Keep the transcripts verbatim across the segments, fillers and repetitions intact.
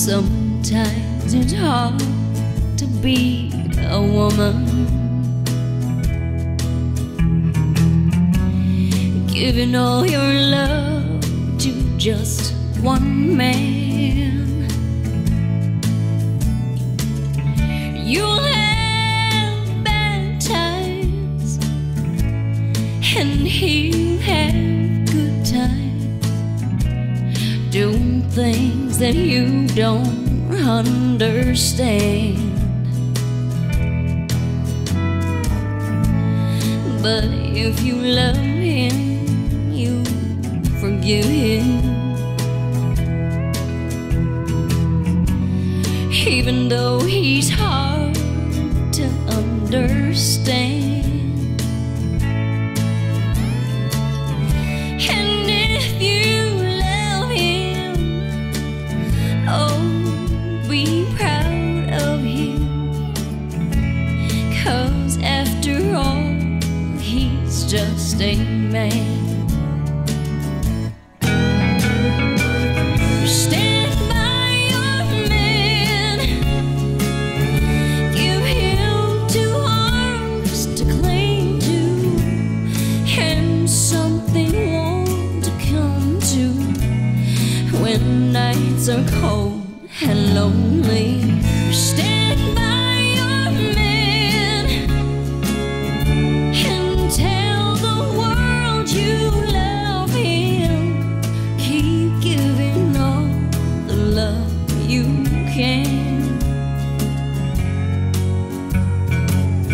Sometimes it's hard to be a woman, giving all your love to just one man. You'll have bad times and he'll have good times, doing things that you don't understand. But if you love him, you forgive him, even though he's hard to understand. And if you love him, oh, be proud of him, 'cause after all, he's just a man. Stand by your man, give him two arms to cling to, and something warm to come to when nights are cold and lonely. Stand by your man and tell the world you love him. Keep giving all the love you can.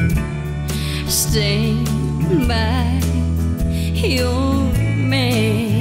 Stand by your man.